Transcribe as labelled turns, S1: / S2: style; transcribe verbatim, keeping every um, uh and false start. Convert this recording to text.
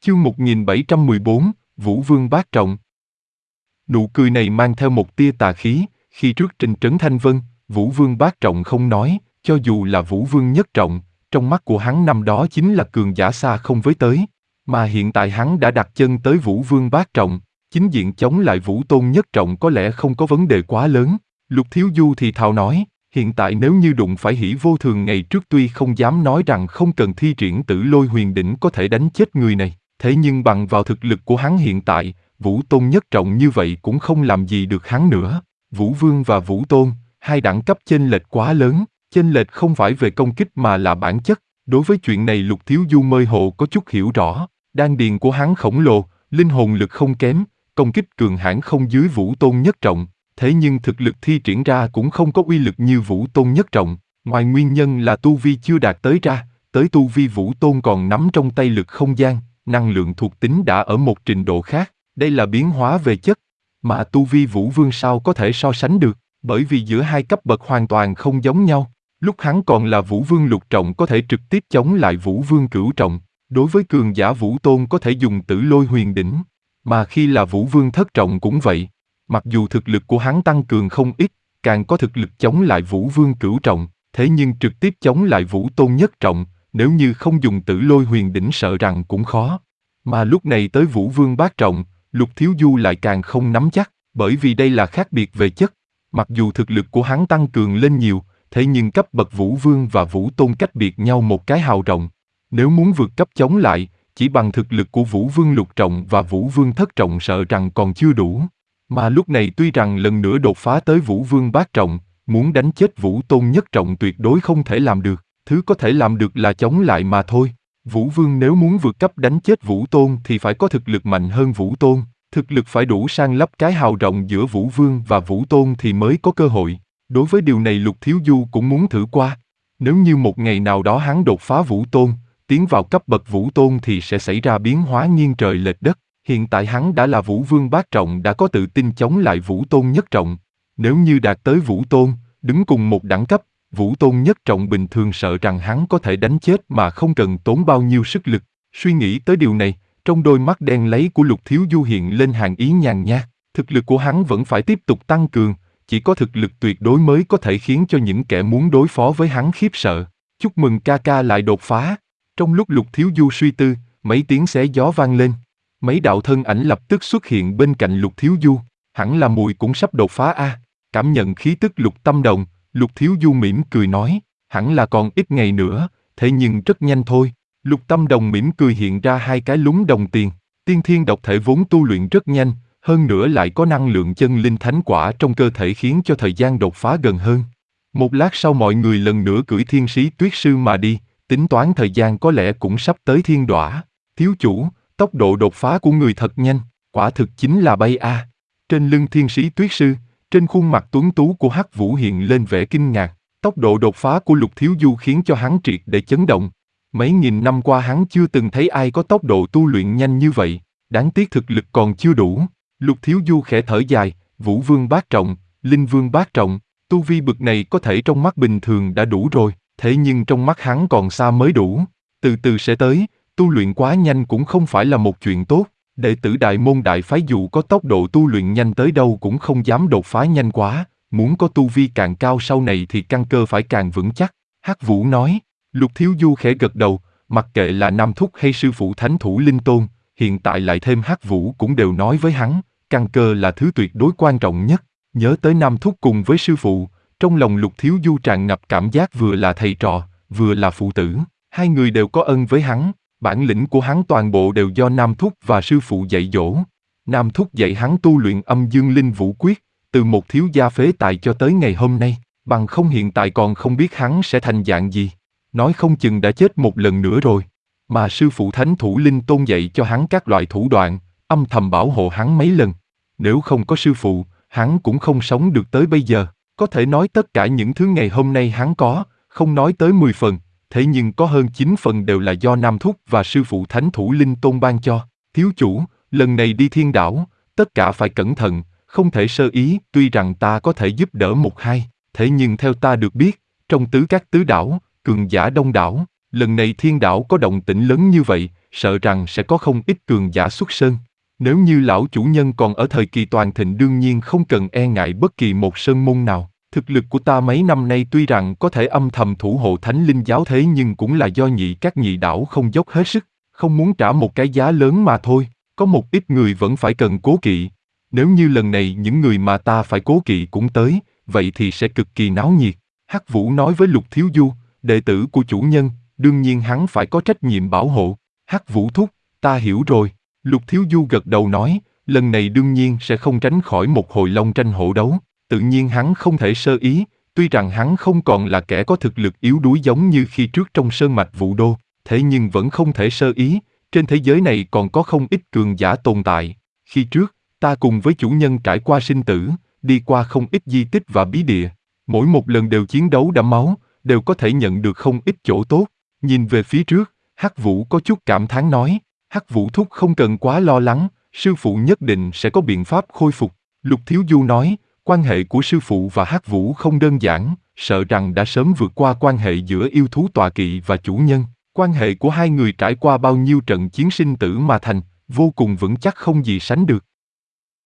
S1: Chương một nghìn bảy trăm mười bốn, Vũ Vương Bát Trọng. Nụ cười này mang theo một tia tà khí, khi trước trên trấn Thanh Vân, Vũ Vương Bát Trọng không nói, cho dù là Vũ Vương Nhất Trọng, trong mắt của hắn năm đó chính là cường giả xa không với tới, mà hiện tại hắn đã đặt chân tới Vũ Vương Bát Trọng, chính diện chống lại Vũ Tôn Nhất Trọng có lẽ không có vấn đề quá lớn. Lục Thiếu Du thì thào nói, hiện tại nếu như đụng phải Hỉ Vô Thường ngày trước tuy không dám nói rằng không cần thi triển Tử Lôi Huyền Đỉnh có thể đánh chết người này, thế nhưng bằng vào thực lực của hắn hiện tại, Vũ Tôn Nhất Trọng như vậy cũng không làm gì được hắn nữa. Vũ Vương và Vũ Tôn, hai đẳng cấp chênh lệch quá lớn, chênh lệch không phải về công kích mà là bản chất. Đối với chuyện này Lục Thiếu Du mơ hồ có chút hiểu rõ, đan điền của hắn khổng lồ, linh hồn lực không kém, công kích cường hãn không dưới Vũ Tôn Nhất Trọng, thế nhưng thực lực thi triển ra cũng không có uy lực như Vũ Tôn Nhất Trọng, ngoài nguyên nhân là tu vi chưa đạt tới ra, tới tu vi Vũ Tôn còn nắm trong tay lực không gian, năng lượng thuộc tính đã ở một trình độ khác, đây là biến hóa về chất, mà tu vi Vũ Vương sao có thể so sánh được, bởi vì giữa hai cấp bậc hoàn toàn không giống nhau. Lúc hắn còn là Vũ Vương Lục Trọng có thể trực tiếp chống lại Vũ Vương Cửu Trọng, đối với cường giả Vũ Tôn có thể dùng Tử Lôi Huyền Đỉnh, mà khi là Vũ Vương Thất Trọng cũng vậy. Mặc dù thực lực của hắn tăng cường không ít, càng có thực lực chống lại Vũ Vương Cửu Trọng, thế nhưng trực tiếp chống lại Vũ Tôn Nhất Trọng, nếu như không dùng Tử Lôi Huyền Đỉnh sợ rằng cũng khó. Mà lúc này tới Vũ Vương Bát Trọng, Lục Thiếu Du lại càng không nắm chắc, bởi vì đây là khác biệt về chất. Mặc dù thực lực của hắn tăng cường lên nhiều, thế nhưng cấp bậc Vũ Vương và Vũ Tôn cách biệt nhau một cái hào rộng. Nếu muốn vượt cấp chống lại, chỉ bằng thực lực của Vũ Vương Lục Trọng và Vũ Vương Thất Trọng sợ rằng còn chưa đủ. Mà lúc này tuy rằng lần nữa đột phá tới Vũ Vương Bát Trọng, muốn đánh chết Vũ Tôn Nhất Trọng tuyệt đối không thể làm được, thứ có thể làm được là chống lại mà thôi. Vũ Vương nếu muốn vượt cấp đánh chết Vũ Tôn thì phải có thực lực mạnh hơn Vũ Tôn, thực lực phải đủ san lấp cái hào rộng giữa Vũ Vương và Vũ Tôn thì mới có cơ hội. Đối với điều này Lục Thiếu Du cũng muốn thử qua. Nếu như một ngày nào đó hắn đột phá Vũ Tôn, tiến vào cấp bậc Vũ Tôn thì sẽ xảy ra biến hóa nghiêng trời lệch đất. Hiện tại hắn đã là Vũ Vương Bát Trọng đã có tự tin chống lại Vũ Tôn Nhất Trọng. Nếu như đạt tới Vũ Tôn, đứng cùng một đẳng cấp, Vũ Tôn Nhất Trọng bình thường sợ rằng hắn có thể đánh chết mà không cần tốn bao nhiêu sức lực. Suy nghĩ tới điều này, trong đôi mắt đen láy của Lục Thiếu Du hiện lên hàng ý nhàn nhạt. Thực lực của hắn vẫn phải tiếp tục tăng cường, chỉ có thực lực tuyệt đối mới có thể khiến cho những kẻ muốn đối phó với hắn khiếp sợ. Chúc mừng ca ca lại đột phá. Trong lúc Lục Thiếu Du suy tư, mấy tiếng xé gió vang lên. Mấy đạo thân ảnh lập tức xuất hiện bên cạnh Lục Thiếu Du, hẳn là mùi cũng sắp đột phá a. À. Cảm nhận khí tức Lục Tâm Đồng, Lục Thiếu Du mỉm cười nói, hẳn là còn ít ngày nữa, thế nhưng rất nhanh thôi. Lục Tâm Đồng mỉm cười hiện ra hai cái lúng đồng tiền, tiên thiên độc thể vốn tu luyện rất nhanh, hơn nữa lại có năng lượng chân linh thánh quả trong cơ thể khiến cho thời gian đột phá gần hơn. Một lát sau mọi người lần nữa cưỡi thiên sĩ tuyết sư mà đi, tính toán thời gian có lẽ cũng sắp tới thiên đọa. Thiếu chủ, tốc độ đột phá của người thật nhanh, quả thực chính là bay a. À. Trên lưng thiên sĩ tuyết sư, trên khuôn mặt tuấn tú của Hắc Vũ hiện lên vẻ kinh ngạc, tốc độ đột phá của Lục Thiếu Du khiến cho hắn triệt để chấn động. Mấy nghìn năm qua hắn chưa từng thấy ai có tốc độ tu luyện nhanh như vậy, đáng tiếc thực lực còn chưa đủ. Lục Thiếu Du khẽ thở dài, Vũ Vương Bát Trọng, Linh Vương Bát Trọng, tu vi bực này có thể trong mắt bình thường đã đủ rồi, thế nhưng trong mắt hắn còn xa mới đủ, từ từ sẽ tới. Tu luyện quá nhanh cũng không phải là một chuyện tốt, đệ tử Đại Môn Đại Phái dù có tốc độ tu luyện nhanh tới đâu cũng không dám đột phá nhanh quá, muốn có tu vi càng cao sau này thì căn cơ phải càng vững chắc. Hắc Vũ nói. Lục Thiếu Du khẽ gật đầu, mặc kệ là Nam Thúc hay sư phụ Thánh Thủ Linh Tôn, hiện tại lại thêm Hắc Vũ cũng đều nói với hắn, căn cơ là thứ tuyệt đối quan trọng nhất. Nhớ tới Nam Thúc cùng với sư phụ, trong lòng Lục Thiếu Du tràn ngập cảm giác vừa là thầy trò, vừa là phụ tử, hai người đều có ân với hắn. Bản lĩnh của hắn toàn bộ đều do Nam Thúc và sư phụ dạy dỗ. Nam Thúc dạy hắn tu luyện Âm Dương Linh Vũ Quyết, từ một thiếu gia phế tài cho tới ngày hôm nay, bằng không hiện tại còn không biết hắn sẽ thành dạng gì. Nói không chừng đã chết một lần nữa rồi. Mà sư phụ Thánh Thủ Linh Tôn dạy cho hắn các loại thủ đoạn, âm thầm bảo hộ hắn mấy lần. Nếu không có sư phụ, hắn cũng không sống được tới bây giờ. Có thể nói tất cả những thứ ngày hôm nay hắn có, không nói tới mười phần. Thế nhưng có hơn chín phần đều là do Nam Thúc và sư phụ Thánh Thủ Linh Tôn ban cho. Thiếu chủ, lần này đi thiên đảo, tất cả phải cẩn thận, không thể sơ ý. Tuy rằng ta có thể giúp đỡ một hai, thế nhưng theo ta được biết, trong tứ các tứ đảo, cường giả đông đảo, lần này thiên đảo có động tĩnh lớn như vậy, sợ rằng sẽ có không ít cường giả xuất sơn. Nếu như lão chủ nhân còn ở thời kỳ toàn thịnh đương nhiên không cần e ngại bất kỳ một sơn môn nào. Thực lực của ta mấy năm nay tuy rằng có thể âm thầm thủ hộ thánh linh giáo thế nhưng cũng là do nhị các nhị đảo không dốc hết sức, không muốn trả một cái giá lớn mà thôi. Có một ít người vẫn phải cần cố kỵ. Nếu như lần này những người mà ta phải cố kỵ cũng tới, vậy thì sẽ cực kỳ náo nhiệt. Hắc Vũ nói với Lục Thiếu Du, đệ tử của chủ nhân, đương nhiên hắn phải có trách nhiệm bảo hộ. Hắc Vũ thúc, ta hiểu rồi. Lục Thiếu Du gật đầu nói, lần này đương nhiên sẽ không tránh khỏi một hồi long tranh hổ đấu. Tự nhiên hắn không thể sơ ý, tuy rằng hắn không còn là kẻ có thực lực yếu đuối giống như khi trước trong sơn mạch Vũ Đô, thế nhưng vẫn không thể sơ ý, trên thế giới này còn có không ít cường giả tồn tại. Khi trước, ta cùng với chủ nhân trải qua sinh tử, đi qua không ít di tích và bí địa, mỗi một lần đều chiến đấu đẫm máu, đều có thể nhận được không ít chỗ tốt. Nhìn về phía trước, Hắc Vũ có chút cảm thán nói, Hắc Vũ thúc không cần quá lo lắng, sư phụ nhất định sẽ có biện pháp khôi phục. Lục Thiếu Du nói, quan hệ của sư phụ và Hắc Vũ không đơn giản, sợ rằng đã sớm vượt qua quan hệ giữa yêu thú tọa kỵ và chủ nhân. Quan hệ của hai người trải qua bao nhiêu trận chiến sinh tử mà thành, vô cùng vững chắc không gì sánh được.